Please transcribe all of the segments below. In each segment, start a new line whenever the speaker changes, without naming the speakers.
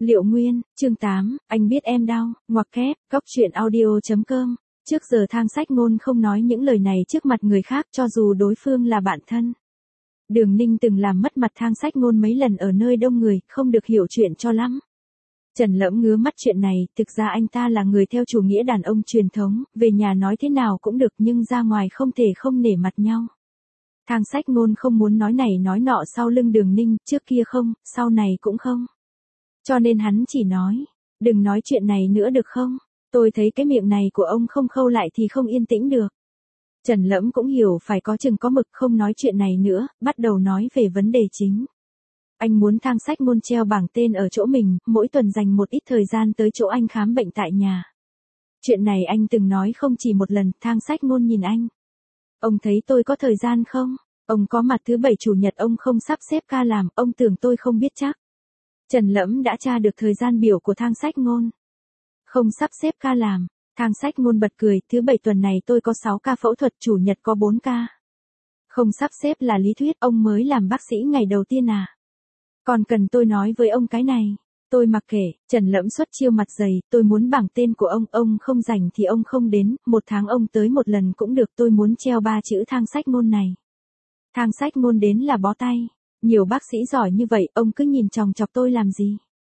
Liệu Nguyên, chương 8, anh biết em đau, ngoặc kép, cóc truyện audio.com. Trước giờ Thang Sách Ngôn không nói những lời này trước mặt người khác cho dù đối phương là bạn thân. Đường Ninh từng làm mất mặt Thang Sách Ngôn mấy lần ở nơi đông người, không được hiểu chuyện cho lắm. Trần Lẫm ngứa mắt chuyện này, thực ra anh ta là người theo chủ nghĩa đàn ông truyền thống, về nhà nói thế nào cũng được nhưng ra ngoài không thể không nể mặt nhau. Thang Sách Ngôn không muốn nói này nói nọ sau lưng Đường Ninh, trước kia không, sau này cũng không. Cho nên hắn chỉ nói, đừng nói chuyện này nữa được không, tôi thấy cái miệng này của ông không khâu lại thì không yên tĩnh được. Trần Lẫm cũng hiểu phải có chừng có mực không nói chuyện này nữa, bắt đầu nói về vấn đề chính. Anh muốn Thang Sách Ngôn treo bảng tên ở chỗ mình, mỗi tuần dành một ít thời gian tới chỗ anh khám bệnh tại nhà. Chuyện này anh từng nói không chỉ một lần, Thang Sách Ngôn nhìn anh. Ông thấy tôi có thời gian không? Ông có mặt thứ bảy chủ nhật ông không sắp xếp ca làm, ông tưởng tôi không biết chắc. Trần Lẫm đã tra được thời gian biểu của Thang Sách Ngôn. Không sắp xếp ca làm, Thang Sách Ngôn bật cười, thứ bảy tuần này tôi có 6 ca phẫu thuật, chủ nhật có 4 ca. Không sắp xếp là lý thuyết, ông mới làm bác sĩ ngày đầu tiên à? Còn cần tôi nói với ông cái này? Tôi mặc kệ, Trần Lẫm xuất chiêu mặt dày, tôi muốn bảng tên của ông không rảnh thì ông không đến, một tháng ông tới một lần cũng được, tôi muốn treo 3 chữ Thang Sách Ngôn này. Thang Sách Ngôn đến là bó tay, nhiều bác sĩ giỏi như vậy, ông cứ nhìn chòng chọc tôi làm gì?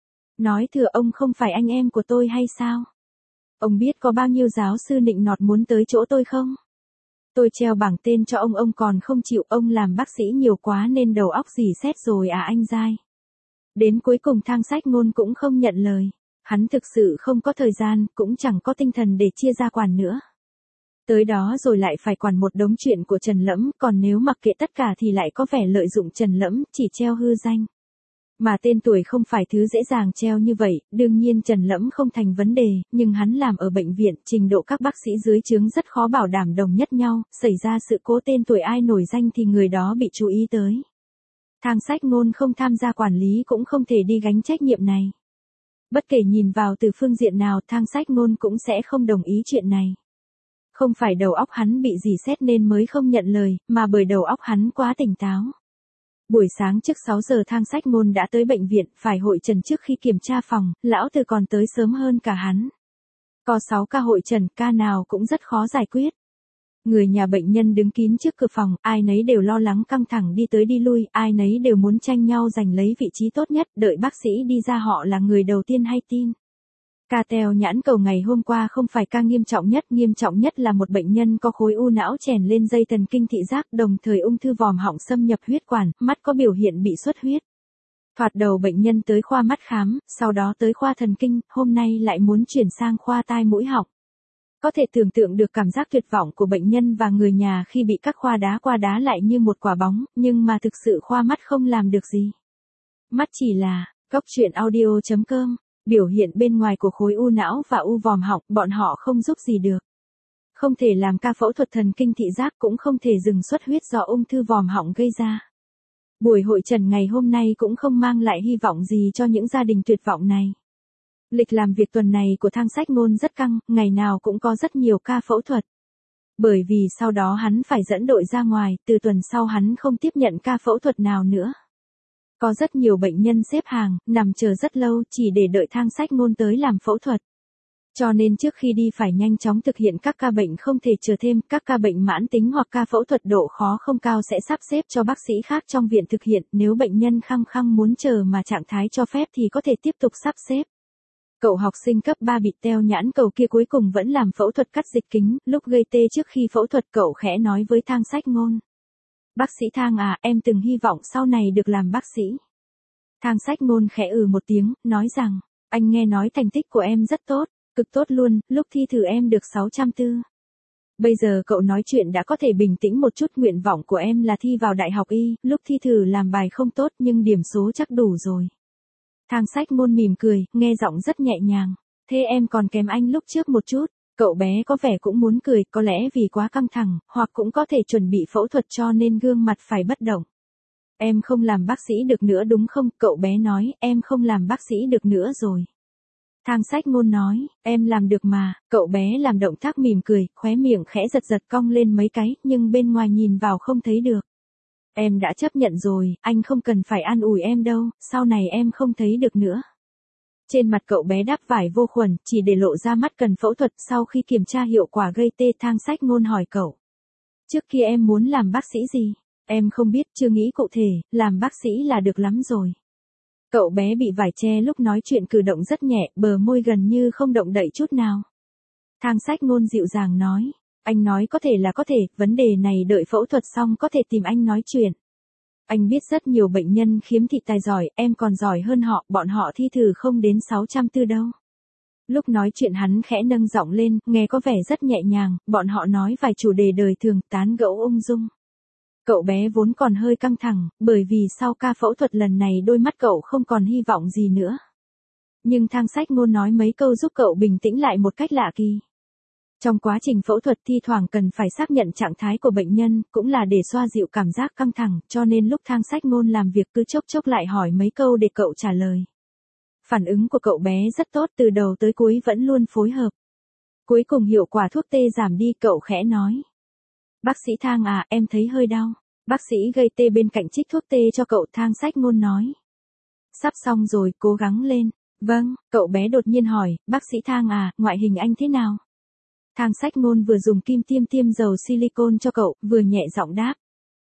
Nói thừa ông không phải anh em của tôi hay sao? Ông biết có bao nhiêu giáo sư nịnh nọt muốn tới chỗ tôi không? Tôi treo bảng tên cho ông còn không chịu, ông làm bác sĩ nhiều quá nên đầu óc dỉ sét rồi à anh giai. Đến cuối cùng Thang Sách Ngôn cũng không nhận lời. Hắn thực sự không có thời gian, cũng chẳng có tinh thần để chia ra quản nữa. Tới đó rồi lại phải quản một đống chuyện của Trần Lẫm, còn nếu mặc kệ tất cả thì lại có vẻ lợi dụng Trần Lẫm, chỉ treo hư danh. Mà tên tuổi không phải thứ dễ dàng treo như vậy, đương nhiên Trần Lẫm không thành vấn đề, nhưng hắn làm ở bệnh viện, trình độ các bác sĩ dưới trướng rất khó bảo đảm đồng nhất nhau, xảy ra sự cố tên tuổi ai nổi danh thì người đó bị chú ý tới. Thang Sách Ngôn không tham gia quản lý cũng không thể đi gánh trách nhiệm này. Bất kể nhìn vào từ phương diện nào, Thang Sách Ngôn cũng sẽ không đồng ý chuyện này. Không phải đầu óc hắn bị dỉ sét nên mới không nhận lời, mà bởi đầu óc hắn quá tỉnh táo. Buổi sáng trước 6 giờ Thang Sách Ngôn đã tới bệnh viện, phải hội trần trước khi kiểm tra phòng, lão Từ còn tới sớm hơn cả hắn. Có 6 ca hội trần, ca nào cũng rất khó giải quyết. Người nhà bệnh nhân đứng kín trước cửa phòng, ai nấy đều lo lắng căng thẳng đi tới đi lui, ai nấy đều muốn tranh nhau giành lấy vị trí tốt nhất, đợi bác sĩ đi ra họ là người đầu tiên hay tin. Ca teo nhãn cầu ngày hôm qua không phải ca nghiêm trọng nhất là một bệnh nhân có khối u não chèn lên dây thần kinh thị giác, đồng thời ung thư vòm họng xâm nhập huyết quản, mắt có biểu hiện bị xuất huyết. Thoạt đầu bệnh nhân tới khoa mắt khám, sau đó tới khoa thần kinh, hôm nay lại muốn chuyển sang khoa tai mũi họng. Có thể tưởng tượng được cảm giác tuyệt vọng của bệnh nhân và người nhà khi bị các khoa đá qua đá lại như một quả bóng, nhưng mà thực sự khoa mắt không làm được gì. Mắt chỉ là, cóc truyện audio.com, biểu hiện bên ngoài của khối u não và u vòm họng, bọn họ không giúp gì được. Không thể làm ca phẫu thuật thần kinh thị giác, cũng không thể dừng xuất huyết do ung thư vòm họng gây ra. Buổi hội trần ngày hôm nay cũng không mang lại hy vọng gì cho những gia đình tuyệt vọng này. Lịch làm việc tuần này của Thang Sách Ngôn rất căng, ngày nào cũng có rất nhiều ca phẫu thuật. Bởi vì sau đó hắn phải dẫn đội ra ngoài, từ tuần sau hắn không tiếp nhận ca phẫu thuật nào nữa. Có rất nhiều bệnh nhân xếp hàng, nằm chờ rất lâu chỉ để đợi Thang Sách Ngôn tới làm phẫu thuật. Cho nên trước khi đi phải nhanh chóng thực hiện các ca bệnh không thể chờ thêm, các ca bệnh mãn tính hoặc ca phẫu thuật độ khó không cao sẽ sắp xếp cho bác sĩ khác trong viện thực hiện, nếu bệnh nhân khăng khăng muốn chờ mà trạng thái cho phép thì có thể tiếp tục sắp xếp. Cậu học sinh cấp 3 bị teo nhãn cầu kia cuối cùng vẫn làm phẫu thuật cắt dịch kính, lúc gây tê trước khi phẫu thuật cậu khẽ nói với Thang Sách Ngôn. Bác sĩ Thang à, em từng hy vọng sau này được làm bác sĩ. Thang Sách Ngôn khẽ một tiếng, nói rằng, anh nghe nói thành tích của em rất tốt, cực tốt luôn, lúc thi thử em được 640. Bây giờ cậu nói chuyện đã có thể bình tĩnh một chút, nguyện vọng của em là thi vào đại học y, lúc thi thử làm bài không tốt nhưng điểm số chắc đủ rồi. Thang Sách Ngôn mỉm cười, nghe giọng rất nhẹ nhàng. Thế em còn kém anh lúc trước một chút. Cậu bé có vẻ cũng muốn cười, có lẽ vì quá căng thẳng, hoặc cũng có thể chuẩn bị phẫu thuật cho nên gương mặt phải bất động. Em không làm bác sĩ được nữa đúng không? Cậu bé nói, em không làm bác sĩ được nữa rồi. Thang Sách Ngôn nói, em làm được mà. Cậu bé làm động tác mỉm cười, khóe miệng khẽ giật cong lên mấy cái, nhưng bên ngoài nhìn vào không thấy được. Em đã chấp nhận rồi, anh không cần phải an ủi em đâu, sau này em không thấy được nữa. Trên mặt cậu bé đắp vải vô khuẩn, chỉ để lộ ra mắt cần phẫu thuật. Sau khi kiểm tra hiệu quả gây tê, Thang Sách Ngôn hỏi cậu. Trước kia em muốn làm bác sĩ gì? Em không biết, chưa nghĩ cụ thể, làm bác sĩ là được lắm rồi. Cậu bé bị vải che lúc nói chuyện, cử động rất nhẹ, bờ môi gần như không động đậy chút nào. Thang Sách Ngôn dịu dàng nói. Anh nói có thể là có thể, vấn đề này đợi phẫu thuật xong có thể tìm anh nói chuyện. Anh biết rất nhiều bệnh nhân khiếm thị tài giỏi, em còn giỏi hơn họ, bọn họ thi thử không đến 604 đâu. Lúc nói chuyện hắn khẽ nâng giọng lên, nghe có vẻ rất nhẹ nhàng, bọn họ nói vài chủ đề đời thường, tán gẫu ung dung. Cậu bé vốn còn hơi căng thẳng, bởi vì sau ca phẫu thuật lần này đôi mắt cậu không còn hy vọng gì nữa. Nhưng Thang Sách Ngôn nói mấy câu giúp cậu bình tĩnh lại một cách lạ kỳ. Trong quá trình phẫu thuật thi thoảng cần phải xác nhận trạng thái của bệnh nhân, cũng là để xoa dịu cảm giác căng thẳng, cho nên lúc Thang Sách Ngôn làm việc cứ chốc chốc lại hỏi mấy câu để cậu trả lời. Phản ứng của cậu bé rất tốt, từ đầu tới cuối vẫn luôn phối hợp. Cuối cùng hiệu quả thuốc tê giảm đi, cậu khẽ nói. Bác sĩ Thang à, em thấy hơi đau. Bác sĩ gây tê bên cạnh trích thuốc tê cho cậu, Thang Sách Ngôn nói. Sắp xong rồi, cố gắng lên. Vâng, cậu bé đột nhiên hỏi, bác sĩ Thang à, ngoại hình anh thế nào? Thang Sách Ngôn vừa dùng kim tiêm dầu silicone cho cậu, vừa nhẹ giọng đáp.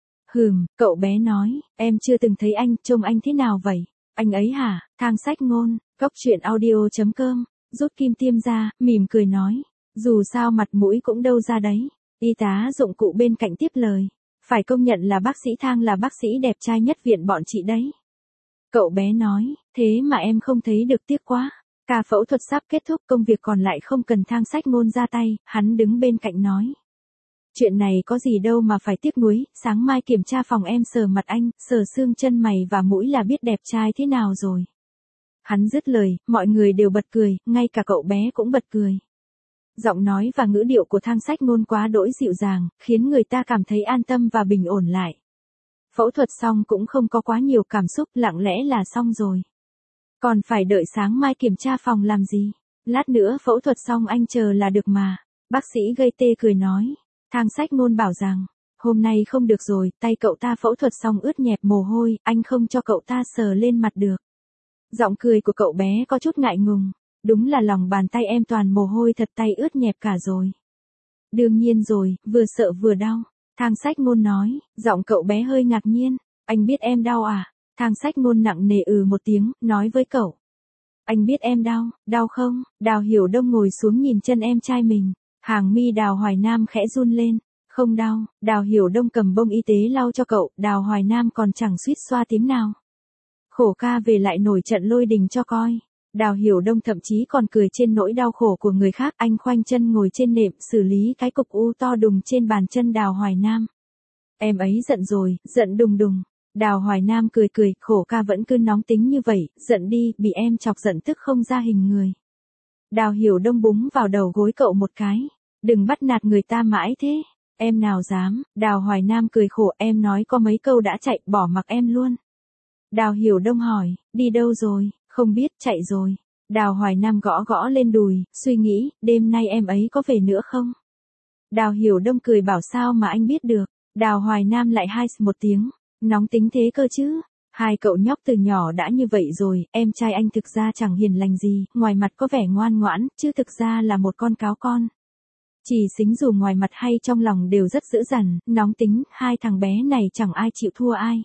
Cậu bé nói, em chưa từng thấy anh, trông anh thế nào vậy? Anh ấy hả? Thang Sách Ngôn, Goctruyện.audio.com, rút kim tiêm ra, mỉm cười nói. Dù sao mặt mũi cũng đâu ra đấy. Y tá dụng cụ bên cạnh tiếp lời. Phải công nhận là bác sĩ Thang là bác sĩ đẹp trai nhất viện bọn chị đấy. Cậu bé nói, thế mà em không thấy được, tiếc quá. Ca phẫu thuật sắp kết thúc, công việc còn lại không cần Thang Sách Ngôn ra tay, hắn đứng bên cạnh nói. Chuyện này có gì đâu mà phải tiếc nuối, sáng mai kiểm tra phòng em sờ mặt anh, sờ xương chân mày và mũi là biết đẹp trai thế nào rồi. Hắn dứt lời, mọi người đều bật cười, ngay cả cậu bé cũng bật cười. Giọng nói và ngữ điệu của Thang Sách Ngôn quá đỗi dịu dàng, khiến người ta cảm thấy an tâm và bình ổn lại. Phẫu thuật xong cũng không có quá nhiều cảm xúc, lặng lẽ là xong rồi. Còn phải đợi sáng mai kiểm tra phòng làm gì? Lát nữa phẫu thuật xong anh chờ là được mà. Bác sĩ gây tê cười nói. Thang Sách Ngôn bảo rằng, hôm nay không được rồi, tay cậu ta phẫu thuật xong ướt nhẹp mồ hôi, anh không cho cậu ta sờ lên mặt được. Giọng cười của cậu bé có chút ngại ngùng. Đúng là lòng bàn tay em toàn mồ hôi thật, tay ướt nhẹp cả rồi. Đương nhiên rồi, vừa sợ vừa đau. Thang Sách Ngôn nói, giọng cậu bé hơi ngạc nhiên. Anh biết em đau à? Thang Sách Ngôn nặng nề một tiếng, nói với cậu. Anh biết em đau không? Đào Hiểu Đông ngồi xuống nhìn chân em trai mình. Hàng mi Đào Hoài Nam khẽ run lên. Không đau, Đào Hiểu Đông cầm bông y tế lau cho cậu, Đào Hoài Nam còn chẳng suýt xoa tím nào. Khổ ca về lại nổi trận lôi đình cho coi. Đào Hiểu Đông thậm chí còn cười trên nỗi đau khổ của người khác, anh khoanh chân ngồi trên nệm, xử lý cái cục u to đùng trên bàn chân Đào Hoài Nam. Em ấy giận rồi, giận đùng đùng. Đào Hoài Nam cười, khổ ca vẫn cứ nóng tính như vậy, giận đi, bị em chọc giận tức không ra hình người. Đào Hiểu Đông búng vào đầu gối cậu một cái. Đừng bắt nạt người ta mãi thế. Em nào dám, Đào Hoài Nam cười khổ, em nói có mấy câu đã chạy, bỏ mặc em luôn. Đào Hiểu Đông hỏi, đi đâu rồi? Không biết, chạy rồi. Đào Hoài Nam gõ lên đùi, suy nghĩ, đêm nay em ấy có về nữa không? Đào Hiểu Đông cười bảo sao mà anh biết được. Đào Hoài Nam lại hai một tiếng, nóng tính thế cơ chứ. Hai cậu nhóc từ nhỏ đã như vậy rồi, em trai anh thực ra chẳng hiền lành gì, ngoài mặt có vẻ ngoan ngoãn, chứ thực ra là một con cáo con. Chỉ Xính dù ngoài mặt hay trong lòng đều rất dữ dằn, nóng tính, hai thằng bé này chẳng ai chịu thua ai.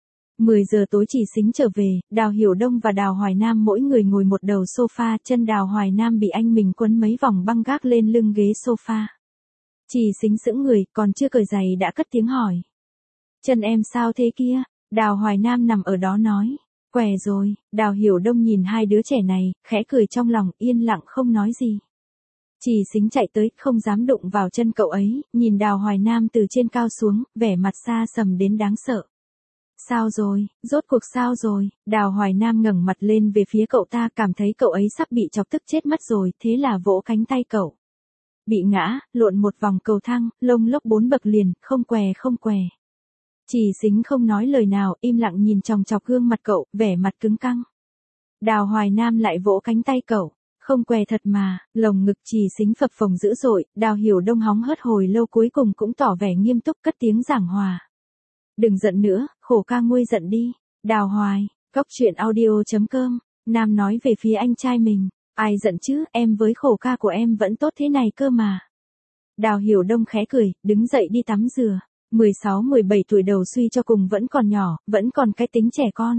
10 giờ tối Chỉ Xính trở về, Đào Hiểu Đông và Đào Hoài Nam mỗi người ngồi một đầu sofa, chân Đào Hoài Nam bị anh mình quấn mấy vòng băng gác lên lưng ghế sofa. Chỉ Xính sững người, còn chưa cởi giày đã cất tiếng hỏi. Chân em sao thế kia? Đào Hoài Nam nằm ở đó nói. Què rồi. Đào Hiểu Đông nhìn hai đứa trẻ này, khẽ cười trong lòng, yên lặng không nói gì. Chỉ Xính chạy tới, không dám đụng vào chân cậu ấy, nhìn Đào Hoài Nam từ trên cao xuống, vẻ mặt xa sầm đến đáng sợ. Sao rồi, rốt cuộc sao rồi? Đào Hoài Nam ngẩng mặt lên về phía cậu ta, cảm thấy cậu ấy sắp bị chọc tức chết mất rồi, thế là vỗ cánh tay cậu. Bị ngã, lộn một vòng cầu thang, lông lốc 4 bậc liền, không què. Chỉ Xính không nói lời nào, im lặng nhìn chòng chọc gương mặt cậu, vẻ mặt cứng căng. Đào Hoài Nam lại vỗ cánh tay cậu. Không què thật mà, lồng ngực Chỉ Xính phập phồng dữ dội, Đào Hiểu Đông hóng hớt hồi lâu cuối cùng cũng tỏ vẻ nghiêm túc cất tiếng giảng hòa. Đừng giận nữa, khổ ca nguôi giận đi. Đào Hoài, Goctruyện.audio.com Nam nói về phía anh trai mình. Ai giận chứ, em với khổ ca của em vẫn tốt thế này cơ mà. Đào Hiểu Đông khẽ cười, đứng dậy đi tắm rửa. 16-17 tuổi đầu suy cho cùng vẫn còn nhỏ, vẫn còn cái tính trẻ con.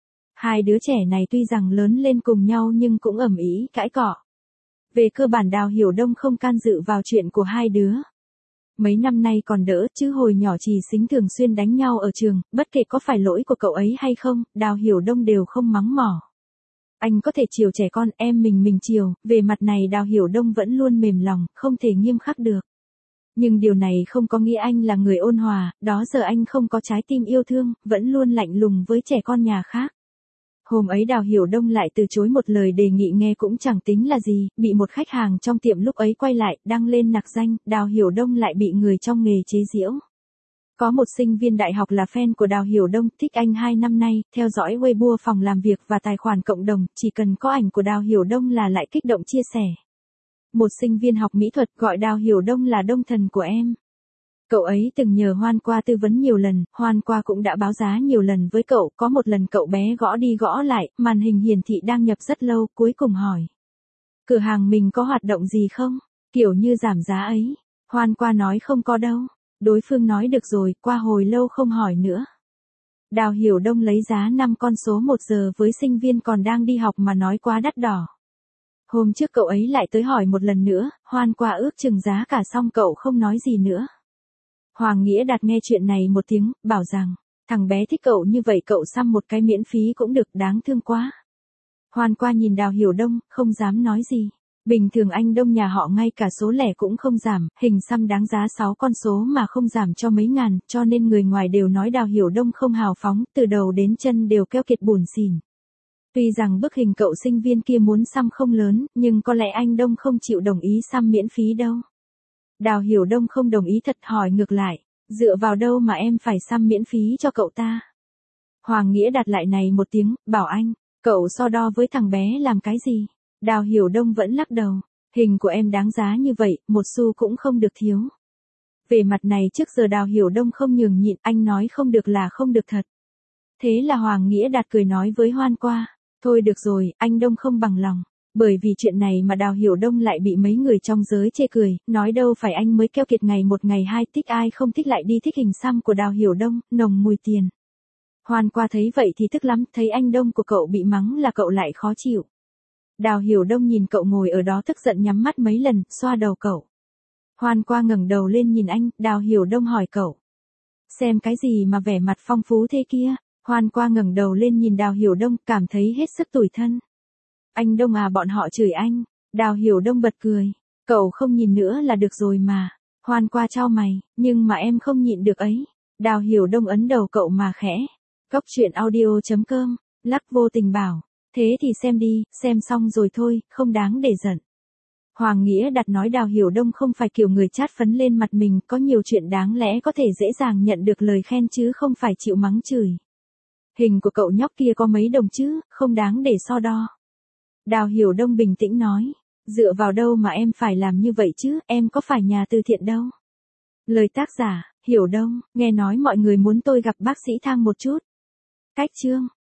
Hai đứa trẻ này tuy rằng lớn lên cùng nhau nhưng cũng ầm ĩ cãi cọ. Về cơ bản Đào Hiểu Đông không can dự vào chuyện của hai đứa. Mấy năm nay còn đỡ, chứ hồi nhỏ Trì Xính thường xuyên đánh nhau ở trường, bất kể có phải lỗi của cậu ấy hay không, Đào Hiểu Đông đều không mắng mỏ. Anh có thể chiều trẻ con, em mình chiều, về mặt này Đào Hiểu Đông vẫn luôn mềm lòng, không thể nghiêm khắc được. Nhưng điều này không có nghĩa anh là người ôn hòa, đó giờ anh không có trái tim yêu thương, vẫn luôn lạnh lùng với trẻ con nhà khác. Hôm ấy Đào Hiểu Đông lại từ chối một lời đề nghị nghe cũng chẳng tính là gì, bị một khách hàng trong tiệm lúc ấy quay lại, đăng lên nặc danh, Đào Hiểu Đông lại bị người trong nghề chế giễu. Có một sinh viên đại học là fan của Đào Hiểu Đông, thích anh 2 năm nay, theo dõi Weibo phòng làm việc và tài khoản cộng đồng, chỉ cần có ảnh của Đào Hiểu Đông là lại kích động chia sẻ. Một sinh viên học mỹ thuật gọi Đào Hiểu Đông là Đông thần của em. Cậu ấy từng nhờ Hoan Qua tư vấn nhiều lần, Hoan Qua cũng đã báo giá nhiều lần với cậu, có một lần cậu bé gõ đi gõ lại, màn hình hiển thị đang nhập rất lâu, cuối cùng hỏi. Cửa hàng mình có hoạt động gì không? Kiểu như giảm giá ấy. Hoan Qua nói không có đâu. Đối phương nói được rồi, qua hồi lâu không hỏi nữa. Đào Hiểu Đông lấy giá 5 con số 1 giờ với sinh viên còn đang đi học mà nói quá đắt đỏ. Hôm trước cậu ấy lại tới hỏi một lần nữa, Hoan Qua ước chừng giá cả xong cậu không nói gì nữa. Hoàng Nghĩa Đạt nghe chuyện này một tiếng, bảo rằng, thằng bé thích cậu như vậy cậu xăm một cái miễn phí cũng được, đáng thương quá. Hoan Qua nhìn Đào Hiểu Đông, không dám nói gì. Bình thường anh Đông nhà họ ngay cả số lẻ cũng không giảm, hình xăm đáng giá 6 con số mà không giảm cho mấy ngàn, cho nên người ngoài đều nói Đào Hiểu Đông không hào phóng, từ đầu đến chân đều keo kiệt bủn xỉn. Tuy rằng bức hình cậu sinh viên kia muốn xăm không lớn, nhưng có lẽ anh Đông không chịu đồng ý xăm miễn phí đâu. Đào Hiểu Đông không đồng ý thật, hỏi ngược lại, dựa vào đâu mà em phải xăm miễn phí cho cậu ta? Hoàng Nghĩa Đạt lại này một tiếng, bảo anh, cậu so đo với thằng bé làm cái gì? Đào Hiểu Đông vẫn lắc đầu, hình của em đáng giá như vậy, một xu cũng không được thiếu. Về mặt này trước giờ Đào Hiểu Đông không nhường nhịn, anh nói không được là không được thật. Thế là Hoàng Nghĩa Đạt cười nói với Hoan Qua, thôi được rồi, anh Đông không bằng lòng. Bởi vì chuyện này mà Đào Hiểu Đông lại bị mấy người trong giới chê cười, nói đâu phải anh mới keo kiệt ngày một ngày hai, thích ai không thích lại đi thích hình xăm của Đào Hiểu Đông, nồng mùi tiền. Hoan Qua thấy vậy thì tức lắm, thấy anh Đông của cậu bị mắng là cậu lại khó chịu. Đào Hiểu Đông nhìn cậu ngồi ở đó tức giận nhắm mắt mấy lần, xoa đầu cậu. Hoan Qua ngẩng đầu lên nhìn anh, Đào Hiểu Đông hỏi cậu. Xem cái gì mà vẻ mặt phong phú thế kia? Hoan Qua ngẩng đầu lên nhìn Đào Hiểu Đông, cảm thấy hết sức tủi thân. Anh Đông à, bọn họ chửi anh. Đào Hiểu Đông bật cười. Cậu không nhìn nữa là được rồi mà. Hoan Qua chau mày, nhưng mà em không nhịn được ấy. Đào Hiểu Đông ấn đầu cậu mà khẽ. Cốc truyện audio.com, Lắc vô tình bảo. Thế thì xem đi, xem xong rồi thôi, không đáng để giận. Hoàng Nghĩa Đạt nói Đào Hiểu Đông không phải kiểu người chát phấn lên mặt mình, có nhiều chuyện đáng lẽ có thể dễ dàng nhận được lời khen chứ không phải chịu mắng chửi. Hình của cậu nhóc kia có mấy đồng chứ, không đáng để so đo. Đào Hiểu Đông bình tĩnh nói, dựa vào đâu mà em phải làm như vậy chứ, em có phải nhà từ thiện đâu. Lời tác giả, Hiểu Đông, nghe nói mọi người muốn tôi gặp bác sĩ Thang một chút. Cách chương.